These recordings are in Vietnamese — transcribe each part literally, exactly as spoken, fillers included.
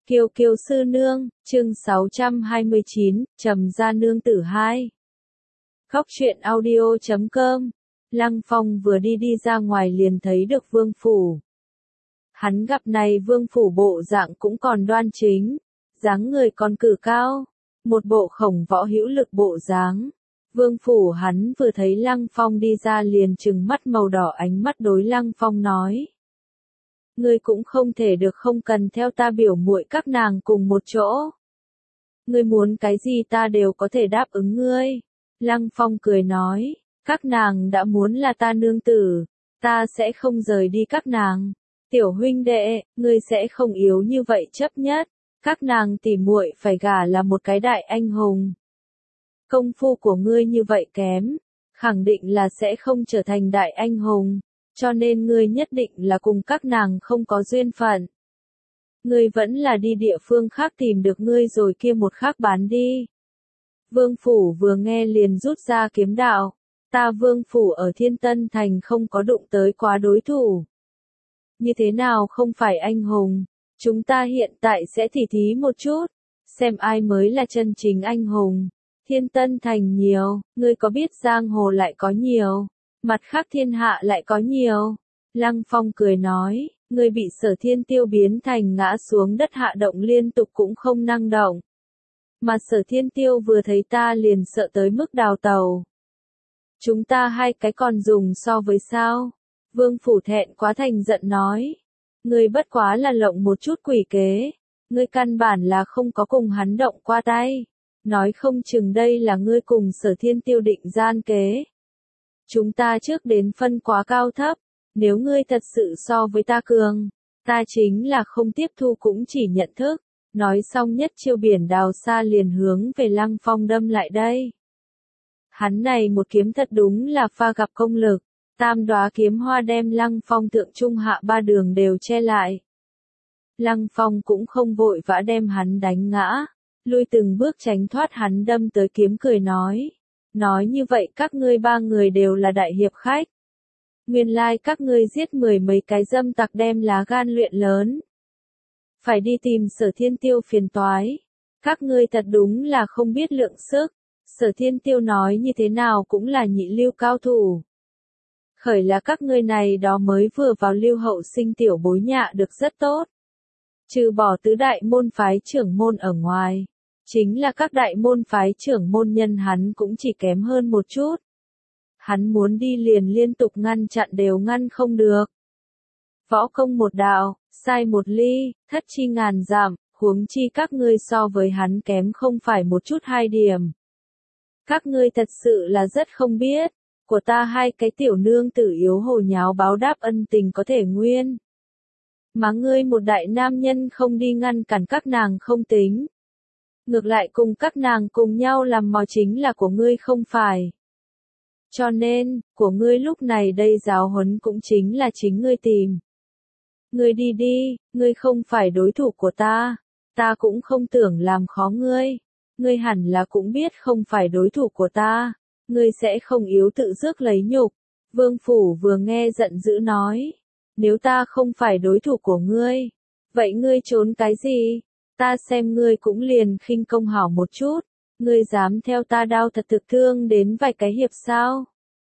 Kiều Kiều sư nương, chương sáu trăm hai mươi chín, Trầm gia nương tử hai. Khóc chuyện audio chấm com. Lăng Phong vừa đi đi ra ngoài liền thấy được Vương Phủ. Hắn gặp này Vương Phủ bộ dạng cũng còn đoan chính, dáng người còn cử cao, một bộ khổng võ hữu lực bộ dáng. Vương Phủ hắn vừa thấy Lăng Phong đi ra liền trừng mắt màu đỏ ánh mắt đối Lăng Phong nói. Ngươi cũng không thể được không cần theo ta biểu muội các nàng cùng một chỗ. Ngươi muốn cái gì ta đều có thể đáp ứng ngươi. Lăng Phong cười nói, các nàng đã muốn là ta nương tử, ta sẽ không rời đi các nàng. Tiểu huynh đệ, ngươi sẽ không yếu như vậy chấp nhất, các nàng tỉ muội phải gả là một cái đại anh hùng. Công phu của ngươi như vậy kém, khẳng định là sẽ không trở thành đại anh hùng. Cho nên ngươi nhất định là cùng các nàng không có duyên phận. Ngươi vẫn là đi địa phương khác tìm được ngươi rồi kia một khác bán đi. Vương Phủ vừa nghe liền rút ra kiếm đạo. Ta Vương Phủ ở Thiên Tân Thành không có đụng tới quá đối thủ. Như thế nào không phải anh hùng? Chúng ta hiện tại sẽ tỉ thí một chút. Xem ai mới là chân chính anh hùng. Thiên Tân Thành nhiều, ngươi có biết giang hồ lại có nhiều. Mặt khác thiên hạ lại có nhiều. Lăng Phong cười nói, ngươi bị Sở Thiên Tiêu biến thành ngã xuống đất hạ động liên tục cũng không năng động. Mà Sở Thiên Tiêu vừa thấy ta liền sợ tới mức đào tàu. Chúng ta hai cái còn dùng so với sao? Vương Phủ thẹn quá thành giận nói. Ngươi bất quá là lộng một chút quỷ kế. Ngươi căn bản là không có cùng hắn động qua tay. Nói không chừng đây là ngươi cùng Sở Thiên Tiêu định gian kế. Chúng ta trước đến phân quá cao thấp, nếu ngươi thật sự so với ta cường, ta chính là không tiếp thu cũng chỉ nhận thức. Nói xong nhất chiêu biển đào xa liền hướng về Lăng Phong đâm lại đây. Hắn này một kiếm thật đúng là pha gặp công lực, tam đóa kiếm hoa đem Lăng Phong thượng trung hạ ba đường đều che lại. Lăng Phong cũng không vội vã đem hắn đánh ngã, lui từng bước tránh thoát hắn đâm tới kiếm cười nói. Nói như vậy các ngươi ba người đều là đại hiệp khách. Nguyên lai like các ngươi giết mười mấy cái dâm tặc đem lá gan luyện lớn. Phải đi tìm Sở Thiên Tiêu phiền toái. Các ngươi thật đúng là không biết lượng sức. Sở Thiên Tiêu nói như thế nào cũng là nhị lưu cao thủ. Khởi là các ngươi này đó mới vừa vào lưu hậu sinh tiểu bối nhạ được rất tốt. Trừ bỏ tứ đại môn phái trưởng môn ở ngoài. Chính là các đại môn phái trưởng môn nhân hắn cũng chỉ kém hơn một chút. Hắn muốn đi liền liên tục ngăn chặn đều ngăn không được. Võ công một đạo, sai một ly, thất chi ngàn giảm, huống chi các ngươi so với hắn kém không phải một chút hai điểm. Các ngươi thật sự là rất không biết, của ta hai cái tiểu nương tử yếu hồ nháo báo đáp ân tình có thể nguyên. Mà ngươi một đại nam nhân không đi ngăn cản các nàng không tính. Ngược lại cùng các nàng cùng nhau làm mò chính là của ngươi không phải. Cho nên, của ngươi lúc này đây giáo huấn cũng chính là chính ngươi tìm. Ngươi đi đi, ngươi không phải đối thủ của ta, ta cũng không tưởng làm khó ngươi. Ngươi hẳn là cũng biết không phải đối thủ của ta, ngươi sẽ không yếu tự rước lấy nhục. Vương Phủ vừa nghe giận dữ nói, nếu ta không phải đối thủ của ngươi, vậy ngươi trốn cái gì? Ta xem ngươi cũng liền khinh công hảo một chút, ngươi dám theo ta đao thật thực thương đến vài cái hiệp sao?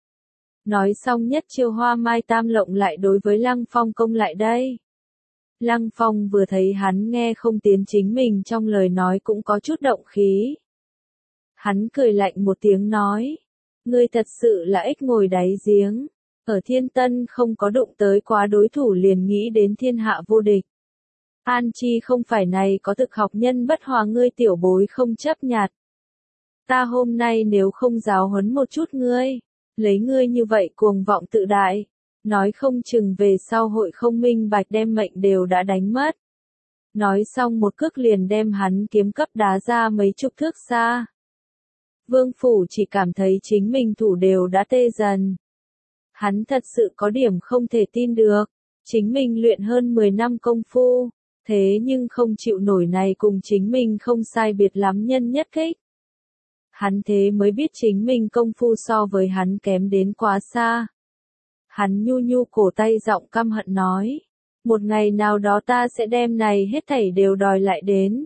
Nói xong nhất chiêu hoa mai tam lộng lại đối với Lăng Phong công lại đây. Lăng Phong vừa thấy hắn nghe không tiến chính mình trong lời nói cũng có chút động khí. Hắn cười lạnh một tiếng nói, ngươi thật sự là ếch ngồi đáy giếng, ở Thiên Tân không có đụng tới quá đối thủ liền nghĩ đến thiên hạ vô địch. An chi không phải này có thực học nhân bất hòa ngươi tiểu bối không chấp nhặt. Ta hôm nay nếu không giáo huấn một chút ngươi, lấy ngươi như vậy cuồng vọng tự đại, nói không chừng về sau hội không minh bạch đem mệnh đều đã đánh mất. Nói xong một cước liền đem hắn kiếm cấp đá ra mấy chục thước xa. Vương Phủ chỉ cảm thấy chính mình thủ đều đã tê dần. Hắn thật sự có điểm không thể tin được, chính mình luyện hơn mười năm công phu. Thế nhưng không chịu nổi này cùng chính mình không sai biệt lắm nhân nhất kích. Hắn thế mới biết chính mình công phu so với hắn kém đến quá xa. Hắn nhu nhu cổ tay giọng căm hận nói. Một ngày nào đó ta sẽ đem này hết thảy đều đòi lại đến.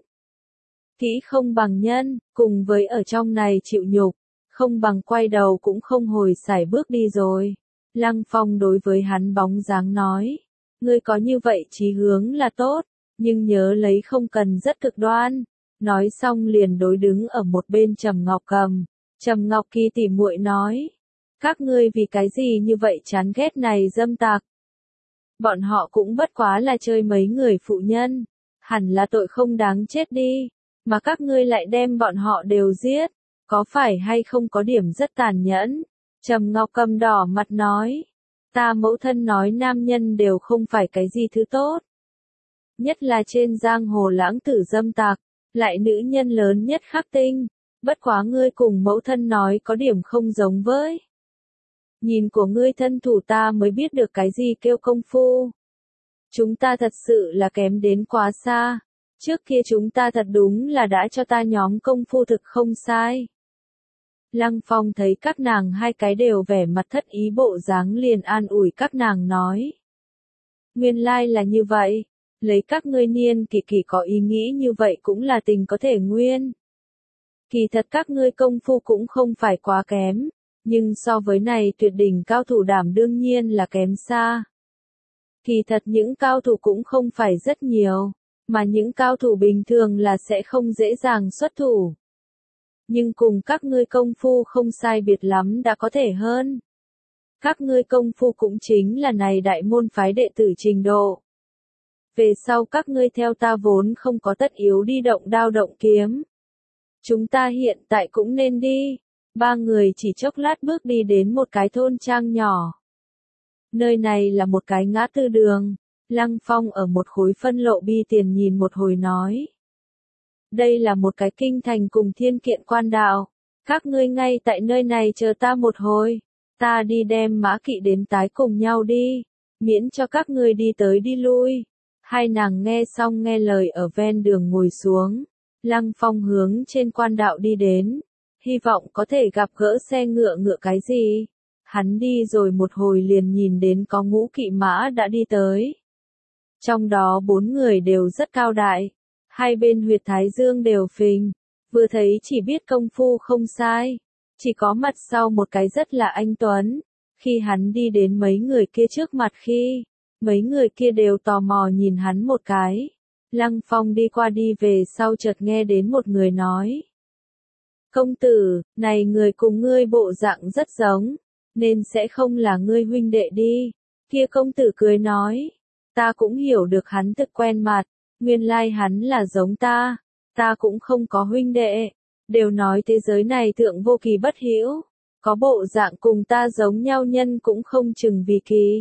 Kỹ không bằng nhân, cùng với ở trong này chịu nhục, không bằng quay đầu cũng không hồi sải bước đi rồi. Lăng Phong đối với hắn bóng dáng nói, ngươi có như vậy chí hướng là tốt, nhưng nhớ lấy không cần rất cực đoan. Nói xong liền đối đứng ở một bên Trầm Ngọc Cầm. Trầm Ngọc Kỳ tỉ muội nói, các ngươi vì cái gì như vậy chán ghét này dâm tặc. Bọn họ cũng bất quá là chơi mấy người phụ nhân, hẳn là tội không đáng chết đi, mà các ngươi lại đem bọn họ đều giết, có phải hay không có điểm rất tàn nhẫn. Trầm Ngọc Cầm đỏ mặt nói, ta mẫu thân nói nam nhân đều không phải cái gì thứ tốt. Nhất là trên giang hồ lãng tử dâm tặc, lại nữ nhân lớn nhất khắc tinh, bất quá ngươi cùng mẫu thân nói có điểm không giống với. Nhìn của ngươi thân thủ ta mới biết được cái gì kêu công phu. Chúng ta thật sự là kém đến quá xa, trước kia chúng ta thật đúng là đã cho ta nhóm công phu thực không sai. Lăng Phong thấy các nàng hai cái đều vẻ mặt thất ý bộ dáng liền an ủi các nàng nói. Nguyên lai là như vậy, lấy các ngươi niên kỳ kỳ có ý nghĩ như vậy cũng là tình có thể nguyên. Kỳ thật các ngươi công phu cũng không phải quá kém, nhưng so với này tuyệt đỉnh cao thủ đảm đương nhiên là kém xa. Kỳ thật những cao thủ cũng không phải rất nhiều, mà những cao thủ bình thường là sẽ không dễ dàng xuất thủ. Nhưng cùng các ngươi công phu không sai biệt lắm đã có thể hơn. Các ngươi công phu cũng chính là này đại môn phái đệ tử trình độ. Về sau các ngươi theo ta vốn không có tất yếu đi động đao động kiếm. Chúng ta hiện tại cũng nên đi. Ba người chỉ chốc lát bước đi đến một cái thôn trang nhỏ. Nơi này là một cái ngã tư đường. Lăng Phong ở một khối phân lộ bi tiền nhìn một hồi nói. Đây là một cái kinh thành cùng thiên kiện quan đạo. Các ngươi ngay tại nơi này chờ ta một hồi. Ta đi đem mã kỵ đến tái cùng nhau đi. Miễn cho các ngươi đi tới đi lui. Hai nàng nghe xong nghe lời ở ven đường ngồi xuống. Lăng Phong hướng trên quan đạo đi đến. Hy vọng có thể gặp gỡ xe ngựa ngựa cái gì. Hắn đi rồi một hồi liền nhìn đến có ngũ kỵ mã đã đi tới. Trong đó bốn người đều rất cao đại. Hai bên huyệt thái dương đều phình. Vừa thấy chỉ biết công phu không sai. Chỉ có mặt sau một cái rất là anh tuấn. Khi hắn đi đến mấy người kia trước mặt khi, mấy người kia đều tò mò nhìn hắn một cái. Lăng Phong đi qua đi về sau chợt nghe đến một người nói. Công tử, này người cùng ngươi bộ dạng rất giống, nên sẽ không là ngươi huynh đệ đi. Kia công tử cười nói, ta cũng hiểu được hắn thực quen mặt, nguyên lai hắn là giống ta, ta cũng không có huynh đệ, đều nói thế giới này thượng vô kỳ bất hữu, có bộ dạng cùng ta giống nhau nhân cũng không chừng vì kỳ.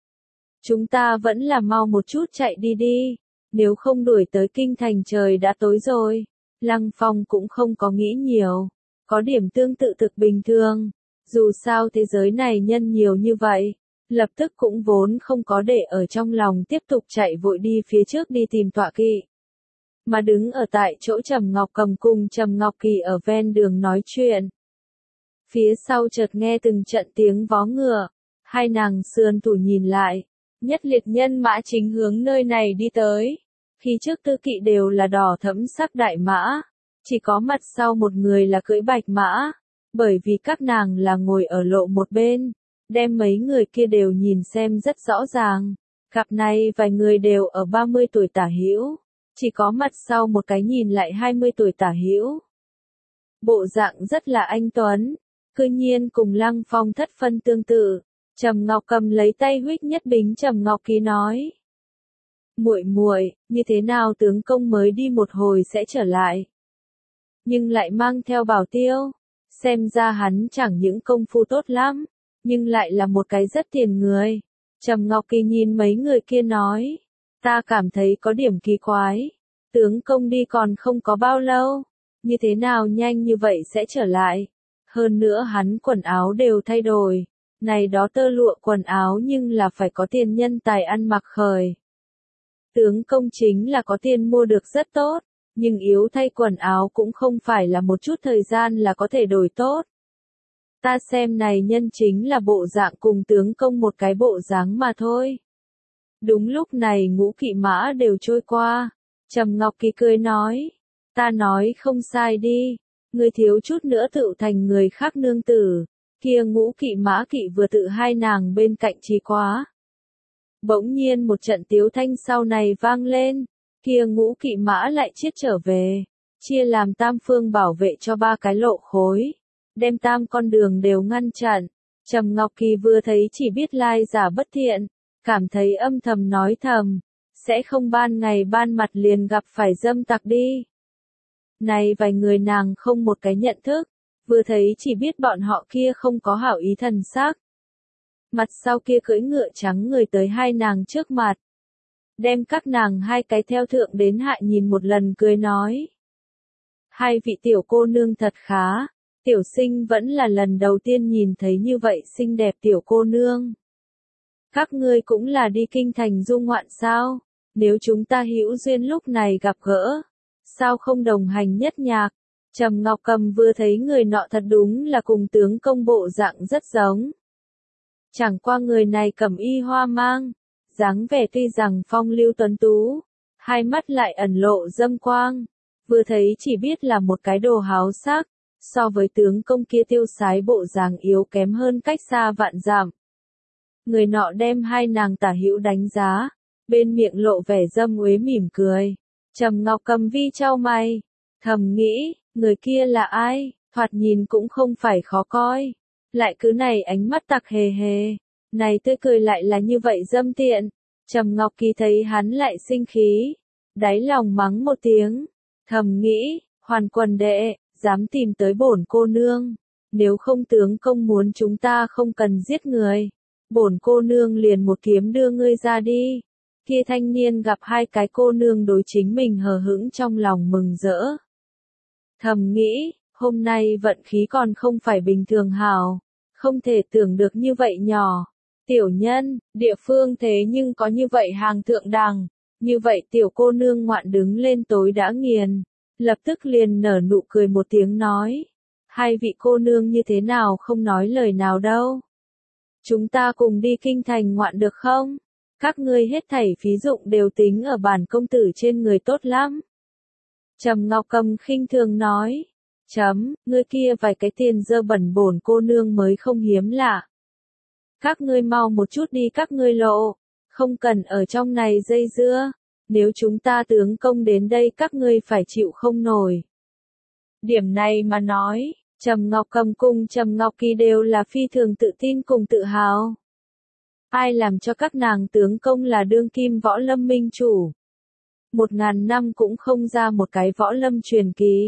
Chúng ta vẫn là mau một chút chạy đi đi, nếu không đuổi tới kinh thành trời đã tối rồi. Lăng Phong cũng không có nghĩ nhiều, có điểm tương tự thực bình thường, dù sao thế giới này nhân nhiều như vậy, lập tức cũng vốn không có để ở trong lòng tiếp tục chạy vội đi phía trước đi tìm tọa kỵ. Mà đứng ở tại chỗ Trầm Ngọc Cầm cùng Trầm Ngọc Kỳ ở ven đường nói chuyện. Phía sau chợt nghe từng trận tiếng vó ngựa, hai nàng sườn tủ nhìn lại, nhất liệt nhân mã chính hướng nơi này đi tới. Khi trước tư kỵ đều là đỏ thẫm sắc đại mã, chỉ có mặt sau một người là cưỡi bạch mã, bởi vì các nàng là ngồi ở lộ một bên, đem mấy người kia đều nhìn xem rất rõ ràng. Cặp này vài người đều ở ba mươi tuổi tả hữu, chỉ có mặt sau một cái nhìn lại hai mươi tuổi tả hữu. Bộ dạng rất là anh tuấn, cư nhiên cùng Lăng Phong thất phân tương tự. Trầm Ngọc Cầm lấy tay huých nhất bính Trầm Ngọc Kỳ nói. Muội muội, như thế nào tướng công mới đi một hồi sẽ trở lại? Nhưng lại mang theo bảo tiêu, xem ra hắn chẳng những công phu tốt lắm, nhưng lại là một cái rất tiền người. Trầm Ngọc Kỳ nhìn mấy người kia nói, ta cảm thấy có điểm kỳ quái, tướng công đi còn không có bao lâu, như thế nào nhanh như vậy sẽ trở lại? Hơn nữa hắn quần áo đều thay đổi, này đó tơ lụa quần áo nhưng là phải có tiền nhân tài ăn mặc khởi. Tướng công chính là có tiền mua được rất tốt, nhưng yếu thay quần áo cũng không phải là một chút thời gian là có thể đổi tốt. Ta xem này nhân chính là bộ dạng cùng tướng công một cái bộ dáng mà thôi. Đúng lúc này Ngũ Kỵ Mã đều trôi qua. Trầm Ngọc Kỳ cười nói, ta nói không sai đi, ngươi thiếu chút nữa tự thành người khác nương tử, kia Ngũ Kỵ Mã Kỵ vừa tự hai nàng bên cạnh trí quá. Bỗng nhiên một trận tiếu thanh sau này vang lên, kia Ngũ Kỵ Mã lại chiết trở về, chia làm tam phương bảo vệ cho ba cái lộ khối, đem tam con đường đều ngăn chặn. Trầm Ngọc Kỳ vừa thấy chỉ biết lai giả bất thiện, cảm thấy âm thầm nói thầm, sẽ không ban ngày ban mặt liền gặp phải dâm tặc đi. Này vài người nàng không một cái nhận thức, vừa thấy chỉ biết bọn họ kia không có hảo ý thần sắc. Mặt sau kia cưỡi ngựa trắng người tới hai nàng trước mặt, đem các nàng hai cái theo thượng đến hạ nhìn một lần cười nói. Hai vị tiểu cô nương thật khá, tiểu sinh vẫn là lần đầu tiên nhìn thấy như vậy xinh đẹp tiểu cô nương. Các ngươi cũng là đi kinh thành du ngoạn sao, nếu chúng ta hữu duyên lúc này gặp gỡ, sao không đồng hành nhất nhạc. Trầm Ngọc Cầm vừa thấy người nọ thật đúng là cùng tướng công bộ dạng rất giống. Chẳng qua người này cẩm y hoa mang, dáng vẻ tuy rằng phong lưu tuấn tú, hai mắt lại ẩn lộ dâm quang, vừa thấy chỉ biết là một cái đồ háo sắc, so với tướng công kia tiêu sái bộ dáng yếu kém hơn cách xa vạn dặm. Người nọ đem hai nàng tả hữu đánh giá, bên miệng lộ vẻ dâm uế mỉm cười. Trầm Ngọc Cầm vi chau mày, thầm nghĩ, người kia là ai, thoạt nhìn cũng không phải khó coi, lại cứ này ánh mắt tặc hề hề, này tươi cười lại là như vậy dâm tiện. Trầm Ngọc Kỳ thấy hắn lại sinh khí, đáy lòng mắng một tiếng, thầm nghĩ, Hoàn Quần đệ, dám tìm tới bổn cô nương, nếu không tướng công muốn chúng ta không cần giết người, bổn cô nương liền một kiếm đưa ngươi ra đi. Kia thanh niên gặp hai cái cô nương đối chính mình hờ hững trong lòng mừng rỡ. Thầm nghĩ, hôm nay vận khí còn không phải bình thường hào, không thể tưởng được như vậy nhỏ. Tiểu nhân, địa phương thế nhưng có như vậy hàng thượng đẳng, như vậy tiểu cô nương ngoạn đứng lên tối đã nghiền, lập tức liền nở nụ cười một tiếng nói. Hai vị cô nương như thế nào không nói lời nào đâu. Chúng ta cùng đi kinh thành ngoạn được không? Các ngươi hết thảy phí dụng đều tính ở bản công tử trên người tốt lắm. Trầm Ngọc Cầm khinh thường nói. Chấm, ngươi kia vài cái tiền dơ bẩn bổn cô nương mới không hiếm lạ. Các ngươi mau một chút đi các ngươi lộ, không cần ở trong này dây dưa, nếu chúng ta tướng công đến đây các ngươi phải chịu không nổi. Điểm này mà nói, Trầm Ngọc Cầm cùng Trầm Ngọc Kỳ đều là phi thường tự tin cùng tự hào. Ai làm cho các nàng tướng công là đương kim võ lâm minh chủ. Một ngàn năm cũng không ra một cái võ lâm truyền kỳ.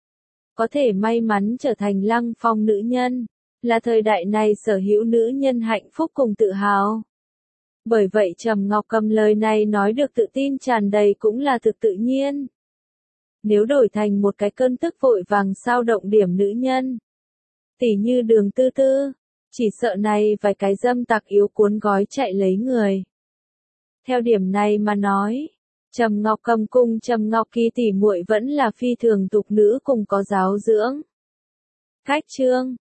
Có thể may mắn trở thành Lăng Phong nữ nhân, là thời đại này sở hữu nữ nhân hạnh phúc cùng tự hào. Bởi vậy Trầm Ngọc Cầm lời này nói được tự tin tràn đầy cũng là thực tự nhiên. Nếu đổi thành một cái cơn tức vội vàng sao động điểm nữ nhân, tỉ như Đường Tư Tư, chỉ sợ này vài cái dâm tặc yếu cuốn gói chạy lấy người. Theo điểm này mà nói, Trầm Ngọc Cầm cùng Trầm Ngọc Kỳ tỷ muội vẫn là phi thường tục nữ cùng có giáo dưỡng. Cách chương